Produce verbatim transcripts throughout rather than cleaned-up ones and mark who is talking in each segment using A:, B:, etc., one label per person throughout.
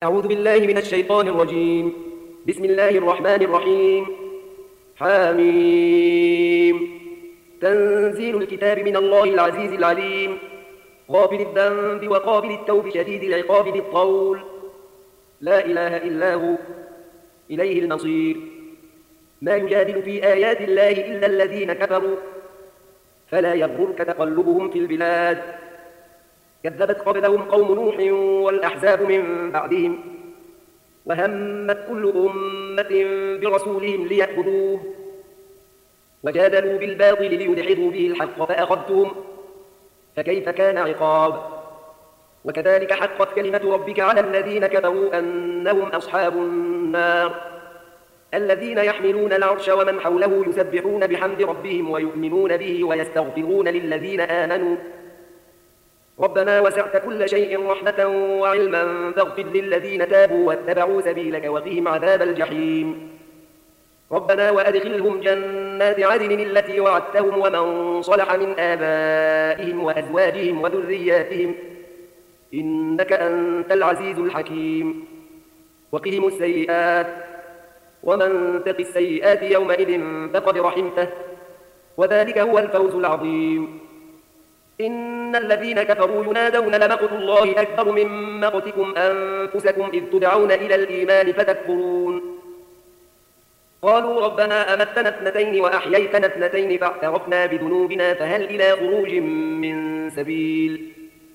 A: أعوذ بالله من الشيطان الرجيم. بسم الله الرحمن الرحيم. حاميم. تنزيل الكتاب من الله العزيز العليم، غافر الذنب وقابل التوب شديد العقاب ذي الطول، لا إله إلا هو، إليه المصير. ما يجادل في آيات الله إلا الذين كفروا، فلا يغرك تقلبهم في البلاد. كذبت قبلهم قوم نوح والأحزاب من بعدهم، وهمت كل أمة برسولهم ليأخذوه، وجادلوا بالباطل ليدحضوا به الحق فأخذتهم، فكيف كان عقاب. وكذلك حقت كلمة ربك على الذين كفروا أنهم أصحاب النار، الذين يحملون العرش ومن حوله يسبحون بحمد ربهم ويؤمنون به ويستغفرون للذين آمنوا ربنا وسعت كل شيء رحمة وعلما فاغفر للذين تابوا واتبعوا سبيلك وقهم عذاب الجحيم. ربنا وأدخلهم جنات عدن التي وعدتهم ومن صلح من آبائهم وأزواجهم وذرياتهم إنك أنت العزيز الحكيم. وقهم السيئات، ومن تق السيئات يومئذ فقد رحمته، وذلك هو الفوز العظيم. إن الذين كفروا ينادون لمقت الله أكبر من مقتكم أنفسكم إذ تدعون إلى الإيمان فتكفرون. قالوا ربنا أمتنا اثنتين وأحييتنا اثنتين فاعترفنا بذنوبنا فهل إلى خروج من سبيل.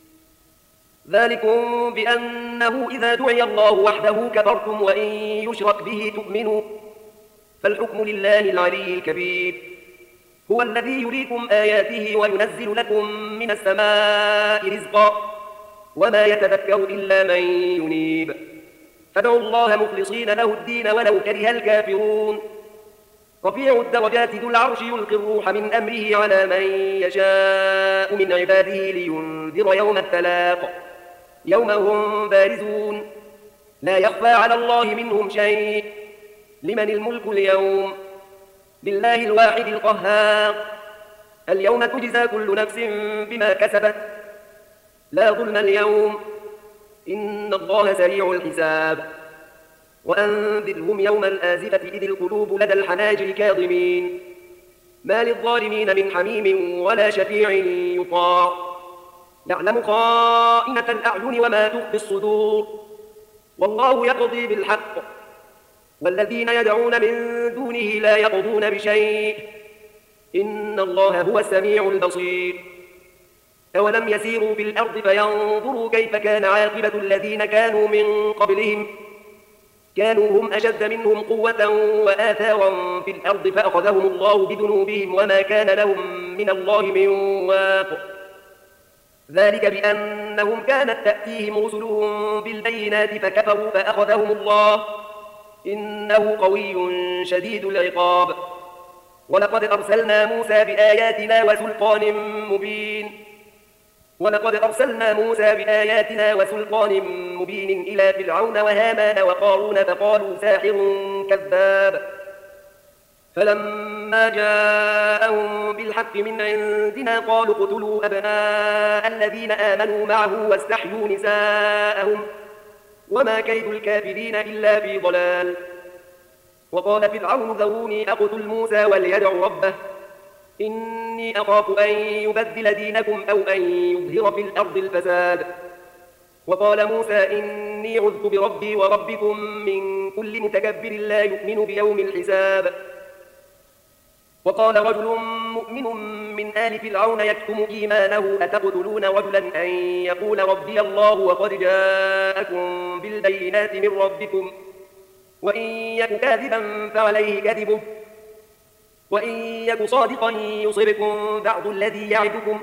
A: ذلكم بأنه إذا دعي الله وحده كفرتم وإن يشرك به تؤمنوا، فالحكم لله العلي الكبير. هو الذي يريكم آياته وينزل لكم من السماء رزقا، وما يتذكر إلا من ينيب. فادعوا الله مخلصين له الدين ولو كره الكافرون. رفيع الدرجات ذو العرش يلقي الروح من أمره على من يشاء من عباده لينذر يوم التلاق، يوم هم بارزون لا يخفى على الله منهم شيء. لمن الملك اليوم؟ لله الواحد القهار. اليوم تجزى كل نفس بما كسبت، لا ظلم اليوم إن الله سريع الحساب. وأنذرهم يوم الآزفة إذ القلوب لدى الحناجر كاظمين، ما للظالمين من حميم ولا شفيع يطاع. يعلم خائنة الأعين وما تخفي الصدور، والله يقضي بالحق، والذين يدعون من دونه لا يقضون بشيء إن الله هو السميع البصير. أولم يسيروا في الأرض فينظروا كيف كان عاقبة الذين كانوا من قبلهم، كانوا هم أشد منهم قوة وآثارا في الأرض فأخذهم الله بذنوبهم وما كان لهم من الله من واق. ذلك بأنهم كانت تأتيهم رسلهم بالبينات فكفروا فأخذهم الله إنه قوي شديد العقاب. ولقد أرسلنا موسى بآياتنا وسلطان مبين ولقد أرسلنا موسى بآياتنا وسلطان مبين إلى فرعون وهامان وقارون فقالوا ساحر كذاب. فلما جاءهم بالحق من عندنا قالوا اقتلوا أبناء الذين آمنوا معه واستحيوا نساءهم وما كيد الكافرين إلا في ضلال. وقال فرعون ذروني أقتل موسى وليدع ربه إني أخاف أن يبدل دينكم أو أن يظهر في الأرض الفساد. وقال موسى إني عذت بربي وربكم من كل متكبر لا يؤمن بيوم الحساب. وقال رجل مؤمن من آل فرعون يكتم إيمانه أتقتلون رجلا أن يقول ربي الله وقد جاءكم بالبينات من ربكم وإن يك كاذبا فعليه كذبه وإن يك صادقا يصبكم بعض الذي يعدكم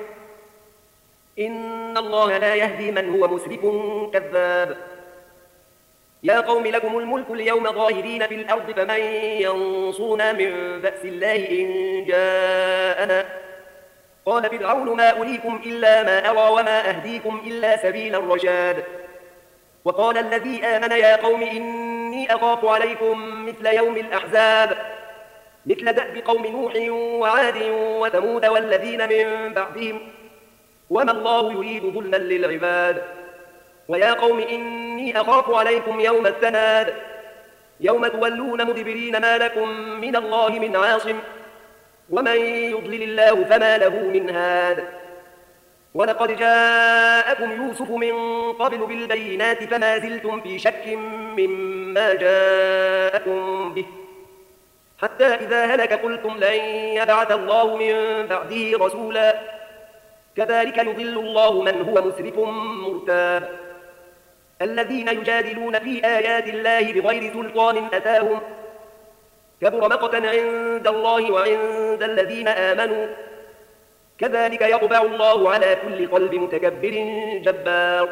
A: إن الله لا يهدي من هو مسرف كذاب. يا قوم لكم الملك اليوم ظاهرين في الأرض فمن ينصرنا من بأس الله إن جاءنا. قال فرعون ما أريكم إلا ما أرى وما أهديكم إلا سبيل الرشاد. وقال الذي آمن يا قوم إني أخاف عليكم مثل يوم الأحزاب، مثل دأب قوم نوح وعاد وثمود والذين من بعدهم، وما الله يريد ظلما للعباد ويا قوم إني أخاف عليكم يوم التناد يوم تولون مدبرين ما لكم من الله من عاصم ومن يضلل الله فما له من هاد ولقد جاءكم يوسف من قبل بالبينات فما زلتم في شك مما جاءكم به حتى إذا هلك قلتم لن يبعث الله من بعده رسولا كذلك يضل الله من هو مسرف مرتاب الذين يجادلون في آيات الله بغير سلطان أتاهم كبر مقتا عند الله وعند الذين آمنوا كذلك يطبع الله على كل قلب متكبر جبار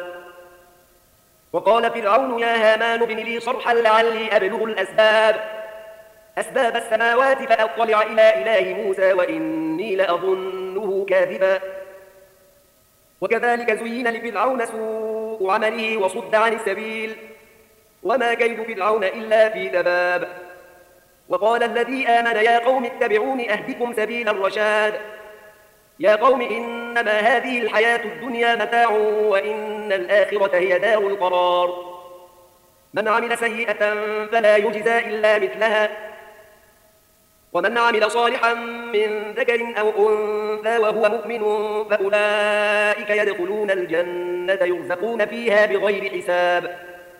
A: وقال فرعون يا هامان ابن لي صرحا لعلي أبلغ الأسباب أسباب السماوات فأطلع إلى إله موسى وإني لأظنه كاذبا وكذلك زين لفرعون سوء عمله وصد عن السبيل وما كيد فرعون إلا في تباب وقال الذي آمن يا قوم اتبعون أهدكم سبيل الرشاد يا قوم إنما هذه الحياة الدنيا متاع وإن الآخرة هي دار القرار من عمل سيئة فلا يجزى إلا مثلها ومن عمل صالحا من ذكر أو أنثى وهو مؤمن فأولئك يدخلون الجنة يرزقون فيها بغير حساب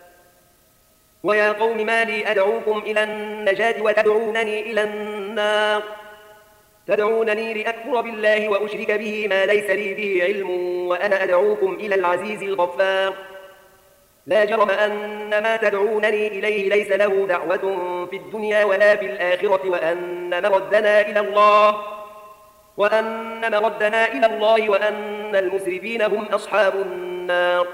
A: ويا قوم ما لي أدعوكم إلى النجاة وتدعونني إلى النار تدعونني لأكفر بالله وأشرك به ما ليس لي به علم وأنا أدعوكم إلى العزيز الغفار لا جرم أن ما تدعونني إليه ليس له دعوة في الدنيا ولا في الآخرة وأن مردنا إلى الله وأن مردنا إلى الله وأن المسرفين هم أصحاب النار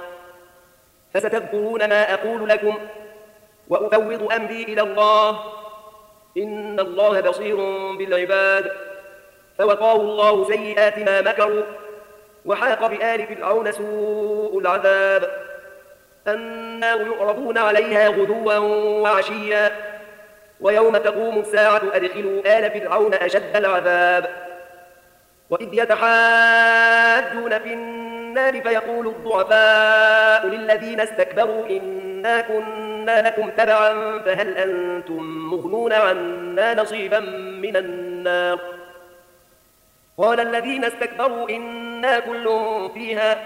A: فستذكرون ما أقول لكم وأفوض أمري إلى الله إن الله بصير بالعباد فوقاه الله سيئات ما مكروا وحاق بآل فرعون سوء العذاب النار يعرضون عليها غدوا وعشيا ويوم تقوم الساعة أدخلوا آل فرعون أشد العذاب وإذ يتحاجون في النار فيقول الضعفاء للذين استكبروا إنا كنا لكم تبعا فهل أنتم مغنون عنا نصيبا من النار قال الذين استكبروا إنا كل فيها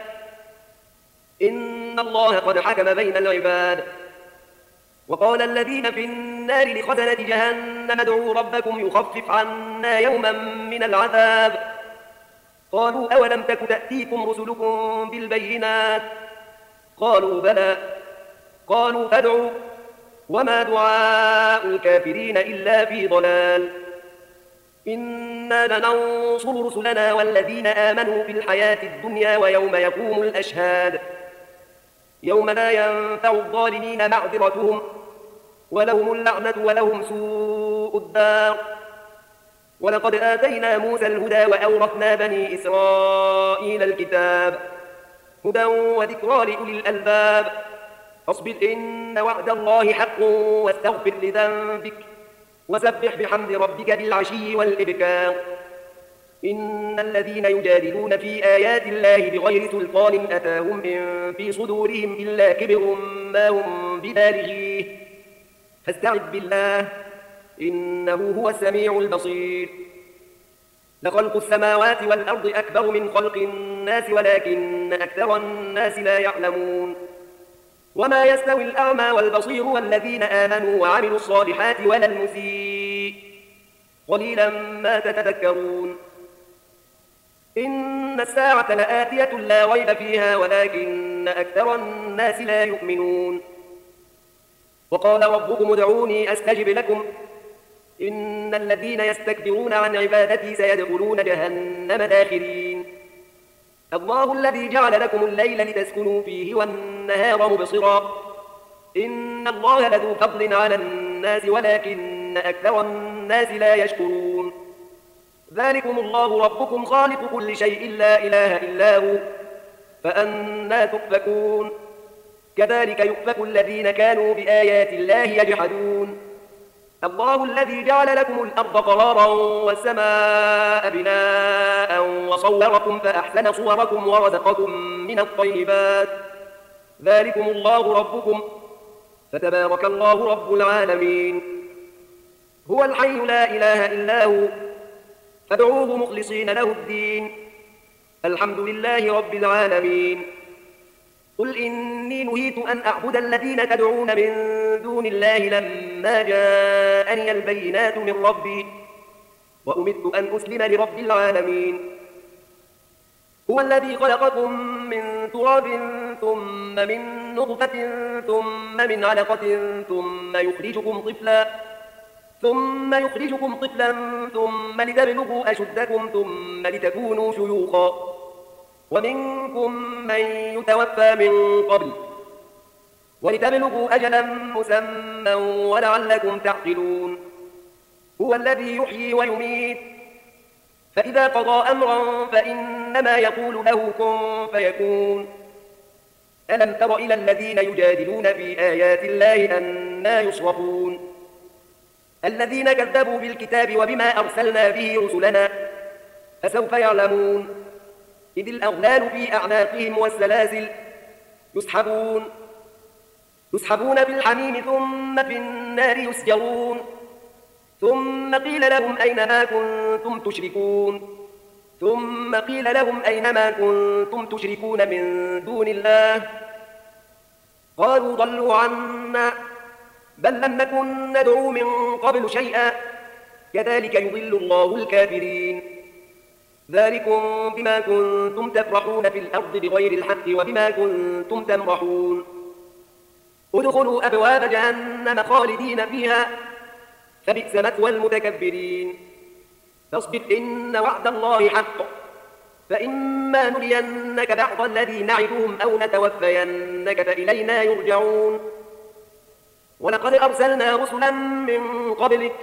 A: إن الله قد حكم بين العباد وقال الذين في النار لخزنة جهنم ادعوا ربكم يخفف عنا يوما من العذاب قالوا أولم تك تأتيكم رسلكم بالبينات قالوا بلى قالوا فادعوا وما دعاء الكافرين إلا في ضلال إنا لننصر رسلنا والذين آمنوا في الحياة الدنيا ويوم يقوم الأشهاد يوم لا ينفع الظالمين معذرتهم ولهم اللعنة ولهم سوء الدار ولقد آتينا موسى الهدى وأورثنا بني إسرائيل الكتاب هدى وذكرى لأولي الألباب فاصبر إن وعد الله حق واستغفر لذنبك وسبح بحمد ربك بالعشي والإبكار إن الذين يجادلون في آيات الله بغير سلطان أتاهم إن في صدورهم إلا كبر ما هم ببالغيه فاستعذ بالله إنه هو السميع البصير لخلق السماوات والأرض أكبر من خلق الناس ولكن أكثر الناس لا يعلمون وما يستوي الأعمى والبصير والذين آمنوا وعملوا الصالحات ولا المسيء قليلا ما تتذكرون إن الساعة لآتية لا ريب فيها ولكن أكثر الناس لا يؤمنون وقال ربكم ادعوني أستجب لكم إن الذين يستكبرون عن عبادتي سيدخلون جهنم داخرين الله الذي جعل لكم الليل لتسكنوا فيه والنهار مبصرا إن الله لذو فضل على الناس ولكن أكثر الناس لا يشكرون ذلكم الله ربكم خالق كل شيء لا إله إلا هو فأنى تؤفكون كذلك يؤفك الذين كانوا بآيات الله يجحدون الله الذي جعل لكم الأرض قرارا والسماء بناء وصوركم فأحسن صوركم ورزقكم من الطيبات ذلكم الله ربكم فتبارك الله رب العالمين. هو الحي لا إله إلا هو فادعوه مخلصين له الدين الحمد لله رب العالمين. قل إني نهيت أن أعبد الذين تدعون من دون الله لما جاءني البينات من ربي وأمرت أن أسلم لرب العالمين. هو الذي خلقكم من تراب ثم من نطفة ثم من علقة ثم يخرجكم طفلا ثم يخرجكم طفلا ثم لتبلغوا أشدكم ثم لتكونوا شيوخا ومنكم من يتوفى من قبل ولتبلغوا أجلا مسمى ولعلكم تعقلون. هو الذي يحيي ويميت فإذا قضى أمرا فإنما يقول له كن فيكون. ألم تر إلى الذين يجادلون في آيات الله أنى يصرفون الذين كذبوا بالكتاب وبما أرسلنا به رسلنا فسوف يعلمون إذ الأغلال في أعناقهم والسلاسل يسحبون يسحبون في الحميم ثم في النار يسجرون ثم قيل لهم أين ما كنتم تشركون ثم قيل لهم أين ما كنتم تشركون من دون الله قالوا ضلوا عنا بل لم نكن ندعو من قبل شيئا كذلك يضل الله الكافرين. ذلكم بما كنتم تفرحون في الأرض بغير الحق وبما كنتم تمرحون. ادخلوا أبواب جهنم خالدين فيها فبئس مثوى المتكبرين. فاصبر إن وعد الله حق فإما نرينك بعض الذي نعدهم أو نتوفينك فإلينا يرجعون. ولقد أرسلنا رسلا من قبلك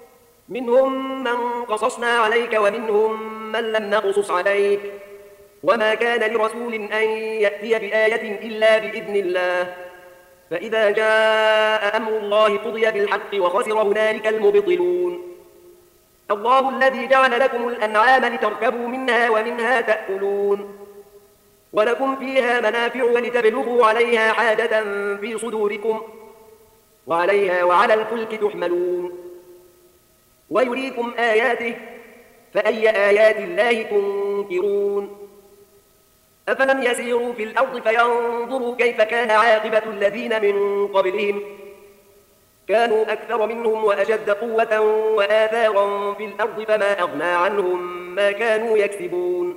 A: منهم من قصصنا عليك ومنهم من لم نقصص عليك وما كان لرسول أن يأتي بآية إلا بإذن الله فإذا جاء أمر الله قضي بالحق وخسر هنالك المبطلون. الله الذي جعل لكم الأنعام لتركبوا منها ومنها تأكلون ولكم فيها منافع ولتبلغوا عليها حاجة في صدوركم وعليها وعلى الفلك تحملون ويريكم آياته فأي آيات الله تنكرون. أفلم يسيروا في الأرض فينظروا كيف كان عاقبة الذين من قبلهم كانوا أكثر منهم وأشد قوة وآثارا في الأرض فما أغنى عنهم ما كانوا يكسبون.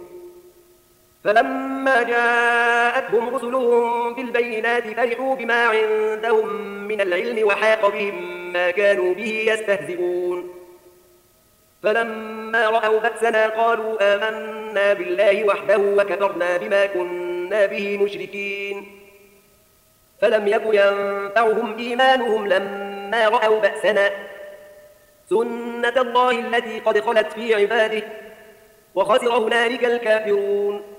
A: فلما جاءتهم رسلهم بالبينات فرحوا بما عندهم من العلم وحاق بهم ما كانوا به يستهزئون. فلما رأوا بأسنا قالوا آمنا بالله وحده وكفرنا بما كنا به مشركين. فلم يك ينفعهم إيمانهم لما رأوا بأسنا سنة الله التي قد خلت في عباده وخسر هنالك الكافرون.